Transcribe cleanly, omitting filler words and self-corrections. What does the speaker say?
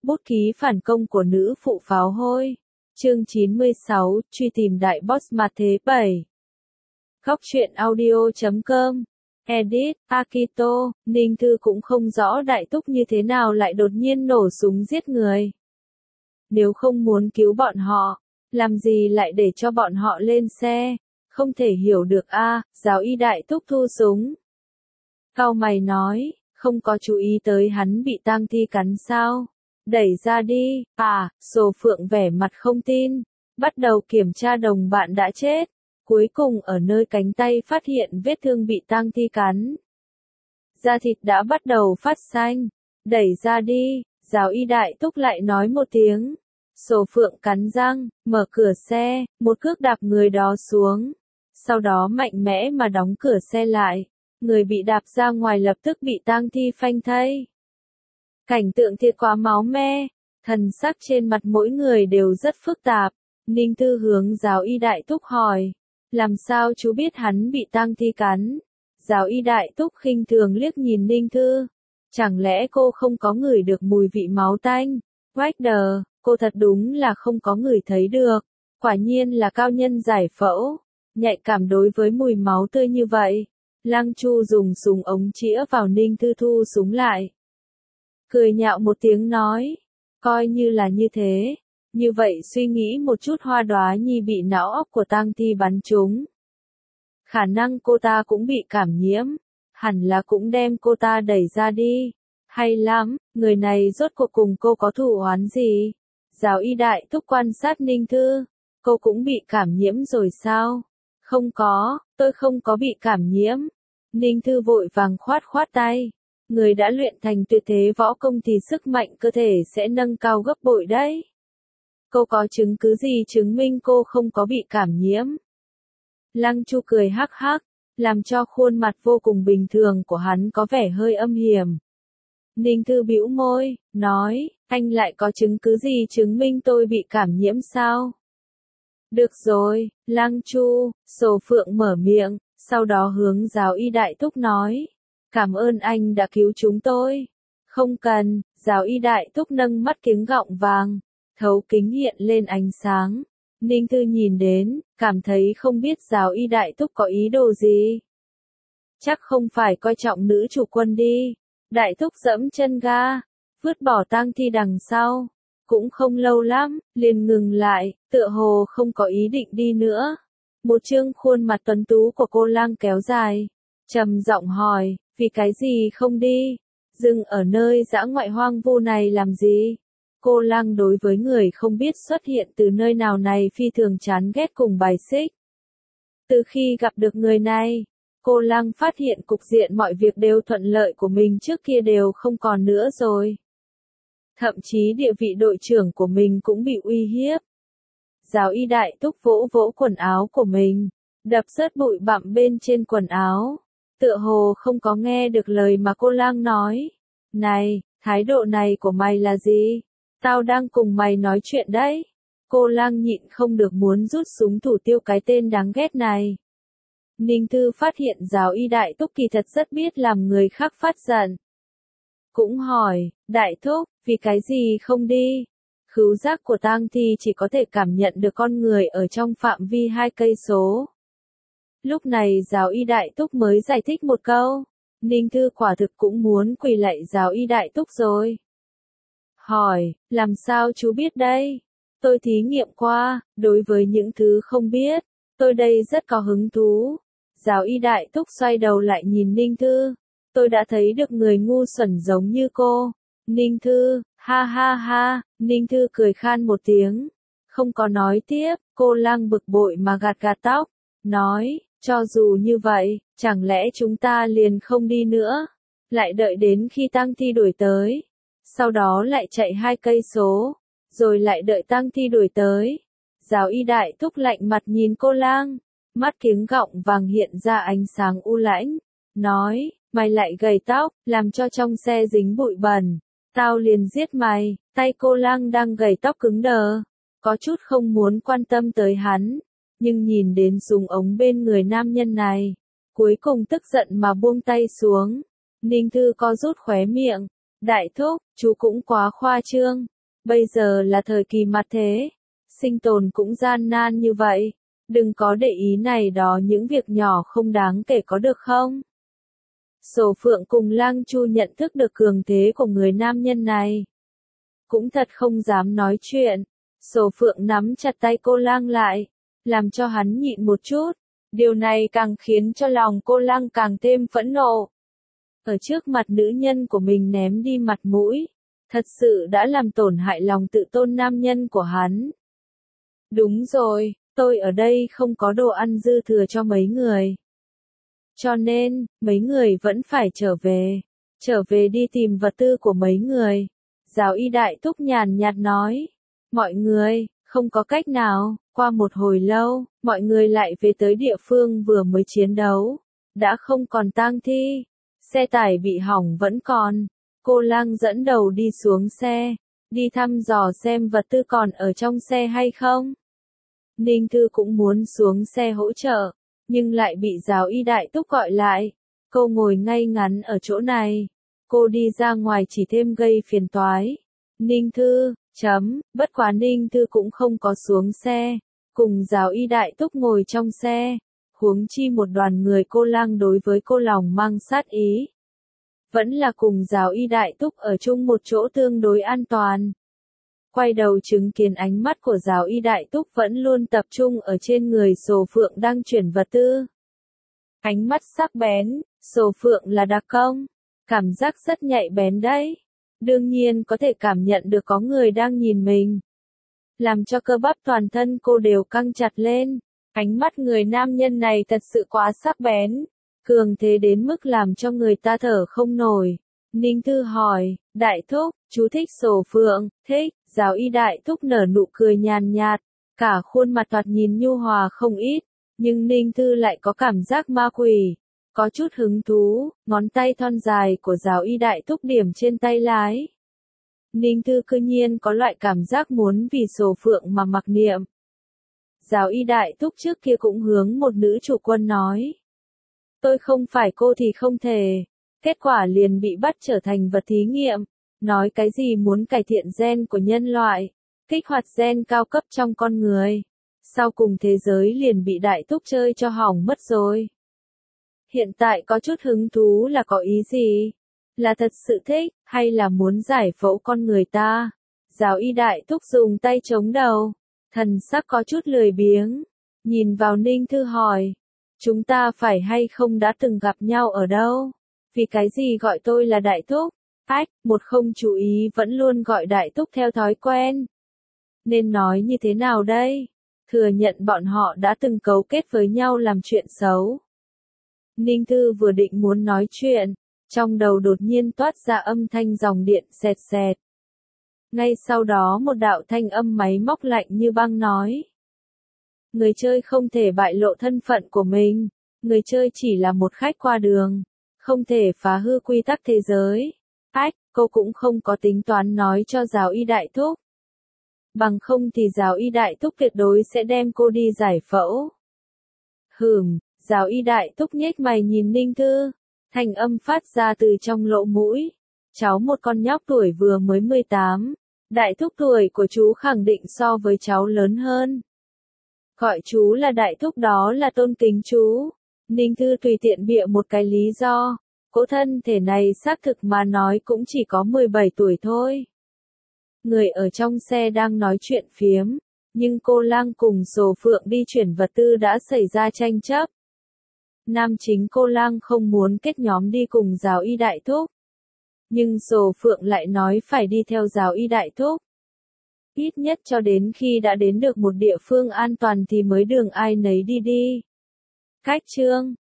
Bút ký phản công của nữ phụ pháo hôi. Chương 96, truy tìm đại boss mặt thế 7. Góc truyện audio.com. Edit, Akito, Ninh Thư cũng không rõ Đại Túc như thế nào lại đột nhiên nổ súng giết người. Nếu không muốn cứu bọn họ, làm gì lại để cho bọn họ lên xe, không thể hiểu được giáo y Đại Túc thu súng. Cau mày nói, không có chú ý tới hắn bị tang thi cắn sao? Đẩy ra đi, Sồ Phượng vẻ mặt không tin, bắt đầu kiểm tra đồng bạn đã chết, cuối cùng ở nơi cánh tay phát hiện vết thương bị tang thi cắn. Da thịt đã bắt đầu phát xanh, đẩy ra đi, giáo y Đại Túc lại nói một tiếng. Sồ Phượng cắn răng, mở cửa xe, một cước đạp người đó xuống, sau đó mạnh mẽ mà đóng cửa xe lại, người bị đạp ra ngoài lập tức bị tang thi phanh thây. Cảnh tượng thiệt quá máu me, thần sắc trên mặt mỗi người đều rất phức tạp. Ninh Thư hướng giáo y Đại Túc hỏi, làm sao chú biết hắn bị tang thi cắn? Giáo y Đại Túc khinh thường liếc nhìn Ninh Thư, chẳng lẽ cô không có ngửi được mùi vị máu tanh? Quách đờ, cô thật đúng là không có ngửi thấy được, quả nhiên là cao nhân giải phẫu, nhạy cảm đối với mùi máu tươi như vậy. Lăng Chu dùng súng ống chĩa vào Ninh Thư thu súng lại. Cười nhạo một tiếng nói, coi như là như thế, như vậy suy nghĩ một chút Hoa Đóa Nhi bị não óc của tang thi bắn trúng. Khả năng cô ta cũng bị cảm nhiễm, hẳn là cũng đem cô ta đẩy ra đi. Hay lắm, người này rốt cuộc cùng cô có thù oán gì? Giáo y Đại Túc quan sát Ninh Thư, cô cũng bị cảm nhiễm rồi sao? Không có, tôi không có bị cảm nhiễm. Ninh Thư vội vàng khoát tay. Người đã luyện thành tuyệt thế võ công thì sức mạnh cơ thể sẽ nâng cao gấp bội đấy. Cô có chứng cứ gì chứng minh cô không có bị cảm nhiễm? Lăng Chu cười hắc hắc, làm cho khuôn mặt vô cùng bình thường của hắn có vẻ hơi âm hiểm. Ninh Thư bĩu môi, nói, anh lại có chứng cứ gì chứng minh tôi bị cảm nhiễm sao? Được rồi, Lăng Chu, Sồ Phượng mở miệng, sau đó hướng giáo y Đại Túc nói. Cảm ơn anh đã cứu chúng tôi. Không cần, giáo y Đại Túc nâng mắt kiếng gọng vàng, thấu kính hiện lên ánh sáng. Ninh Thư nhìn đến, cảm thấy không biết giáo y Đại Túc có ý đồ gì. Chắc không phải coi trọng nữ chủ quân đi. Đại Túc giẫm chân ga, vứt bỏ tang thi đằng sau. Cũng không lâu lắm, liền ngừng lại, tựa hồ không có ý định đi nữa. Một chương khuôn mặt tuấn tú của cô Lang kéo dài, trầm giọng hỏi, vì cái gì không đi? Dừng ở nơi dã ngoại hoang vu này làm gì? Cô Lang đối với người không biết xuất hiện từ nơi nào này phi thường chán ghét cùng bài xích. Từ khi gặp được người này, cô Lang phát hiện cục diện mọi việc đều thuận lợi của mình trước kia đều không còn nữa rồi. Thậm chí địa vị đội trưởng của mình cũng bị uy hiếp. Giáo y Đại Túc vỗ vỗ quần áo của mình, đập rớt bụi bặm bên trên quần áo. Tựa hồ không có nghe được lời mà cô Lang nói. Này, thái độ này của mày là gì? Tao đang cùng mày nói chuyện đấy. Cô Lang nhịn không được muốn rút súng thủ tiêu cái tên đáng ghét này. Ninh Thư phát hiện giáo y Đại Túc kỳ thật rất biết làm người khác phát giận. Cũng hỏi, Đại Thúc, vì cái gì không đi? Khứu giác của tang thi chỉ có thể cảm nhận được con người ở trong phạm vi 2 cây số. Lúc này giáo y Đại Túc mới giải thích một câu. Ninh Thư quả thực cũng muốn quỳ lạy giáo y Đại Túc rồi. Hỏi, làm sao chú biết đây? Tôi thí nghiệm qua, đối với những thứ không biết, tôi đây rất có hứng thú. Giáo y Đại Túc xoay đầu lại nhìn Ninh Thư. Tôi đã thấy được người ngu xuẩn giống như cô. Ninh Thư, ha ha ha, Ninh Thư cười khan một tiếng. Không có nói tiếp, cô Lang bực bội mà gạt tóc. Nói, cho dù như vậy, chẳng lẽ chúng ta liền không đi nữa? Lại đợi đến khi tang thi đuổi tới. Sau đó lại chạy 2 cây số. Rồi lại đợi tang thi đuổi tới. Giáo y Đại Túc lạnh mặt nhìn cô Lang. Mắt kiếng gọng vàng hiện ra ánh sáng u lãnh. Nói, mày lại gầy tóc, làm cho trong xe dính bụi bẩn. Tao liền giết mày. Tay cô Lang đang gầy tóc cứng đờ. Có chút không muốn quan tâm tới hắn. Nhưng nhìn đến súng ống bên người nam nhân này. Cuối cùng tức giận mà buông tay xuống. Ninh Thư co rút khóe miệng. Đại thúc, chú cũng quá khoa trương. Bây giờ là thời kỳ mặt thế. Sinh tồn cũng gian nan như vậy. Đừng có để ý này đó những việc nhỏ không đáng kể có được không? Sổ Phượng cùng Lang Chu nhận thức được cường thế của người nam nhân này. Cũng thật không dám nói chuyện. Sổ Phượng nắm chặt tay cô Lang lại, làm cho hắn nhịn một chút. Điều này càng khiến cho lòng cô Lang càng thêm phẫn nộ. Ở trước mặt nữ nhân của mình ném đi mặt mũi, thật sự đã làm tổn hại lòng tự tôn nam nhân của hắn. Đúng rồi, tôi ở đây không có đồ ăn dư thừa cho mấy người. Cho nên, mấy người vẫn phải trở về đi tìm vật tư của mấy người. Giáo y đại thúc nhàn nhạt nói, mọi người, không có cách nào, qua một hồi lâu, mọi người lại về tới địa phương vừa mới chiến đấu. Đã không còn tang thi, xe tải bị hỏng vẫn còn. Cô Lang dẫn đầu đi xuống xe, đi thăm dò xem vật tư còn ở trong xe hay không. Ninh Thư cũng muốn xuống xe hỗ trợ, nhưng lại bị giáo y đại thúc gọi lại. Cô ngồi ngay ngắn ở chỗ này. Cô đi ra ngoài chỉ thêm gây phiền toái. Ninh Thư, bất quá Ninh Thư cũng không có xuống xe. Cùng giáo y đại thúc ngồi trong xe. Huống chi một đoàn người cô Lang đối với cô lòng mang sát ý. Vẫn là cùng giáo y đại thúc ở chung một chỗ tương đối an toàn. Quay đầu chứng kiến ánh mắt của giáo y đại thúc vẫn luôn tập trung ở trên người Sổ Phượng đang chuyển vật tư. Ánh mắt sắc bén, Sổ Phượng là đặc công, cảm giác rất nhạy bén đấy. Đương nhiên có thể cảm nhận được có người đang nhìn mình. Làm cho cơ bắp toàn thân cô đều căng chặt lên. Ánh mắt người nam nhân này thật sự quá sắc bén, cường thế đến mức làm cho người ta thở không nổi. Ninh Thư hỏi, đại thúc, chú thích Sổ Phượng, thích. Giáo y đại thúc nở nụ cười nhàn nhạt, cả khuôn mặt thoạt nhìn nhu hòa không ít, nhưng Ninh Thư lại có cảm giác ma quỷ, có chút hứng thú, ngón tay thon dài của giáo y đại thúc điểm trên tay lái. Ninh Thư cư nhiên có loại cảm giác muốn vì Sổ Phượng mà mặc niệm. Giáo y đại thúc trước kia cũng hướng một nữ chủ quân nói. Tôi không phải cô thì không thể, kết quả liền bị bắt trở thành vật thí nghiệm. Nói cái gì muốn cải thiện gen của nhân loại, kích hoạt gen cao cấp trong con người. Sau cùng thế giới liền bị đại thúc chơi cho hỏng mất rồi. Hiện tại có chút hứng thú là có ý gì? Là thật sự thích, hay là muốn giải phẫu con người ta? Giáo y đại thúc dùng tay chống đầu, thần sắc có chút lười biếng. Nhìn vào Ninh Thư hỏi, chúng ta phải hay không đã từng gặp nhau ở đâu? Vì cái gì gọi tôi là đại thúc? Một không chú ý vẫn luôn gọi đại thúc theo thói quen. Nên nói như thế nào đây? Thừa nhận bọn họ đã từng cấu kết với nhau làm chuyện xấu. Ninh Thư vừa định muốn nói chuyện, trong đầu đột nhiên toát ra âm thanh dòng điện xẹt xẹt. Ngay sau đó một đạo thanh âm máy móc lạnh như băng nói. Người chơi không thể bại lộ thân phận của mình, người chơi chỉ là một khách qua đường, không thể phá hư quy tắc thế giới. Cô cũng không có tính toán nói cho giáo y đại thúc. Bằng không thì giáo y đại thúc tuyệt đối sẽ đem cô đi giải phẫu. Giáo y đại thúc nhếch mày nhìn Ninh Thư, thanh âm phát ra từ trong lỗ mũi. Cháu một con nhóc tuổi vừa mới 18, đại thúc tuổi của chú khẳng định so với cháu lớn hơn. Gọi chú là đại thúc đó là tôn kính chú. Ninh Thư tùy tiện bịa một cái lý do. Cô thân thể này xác thực mà nói cũng chỉ có 17 tuổi thôi. Người ở trong xe đang nói chuyện phiếm, nhưng cô Lang cùng Sổ Phượng đi chuyển vật tư đã xảy ra tranh chấp. Nam chính cô Lang không muốn kết nhóm đi cùng giáo y đại thúc. Nhưng Sổ Phượng lại nói phải đi theo giáo y đại thúc. Ít nhất cho đến khi đã đến được một địa phương an toàn thì mới đường ai nấy đi đi. Cách chương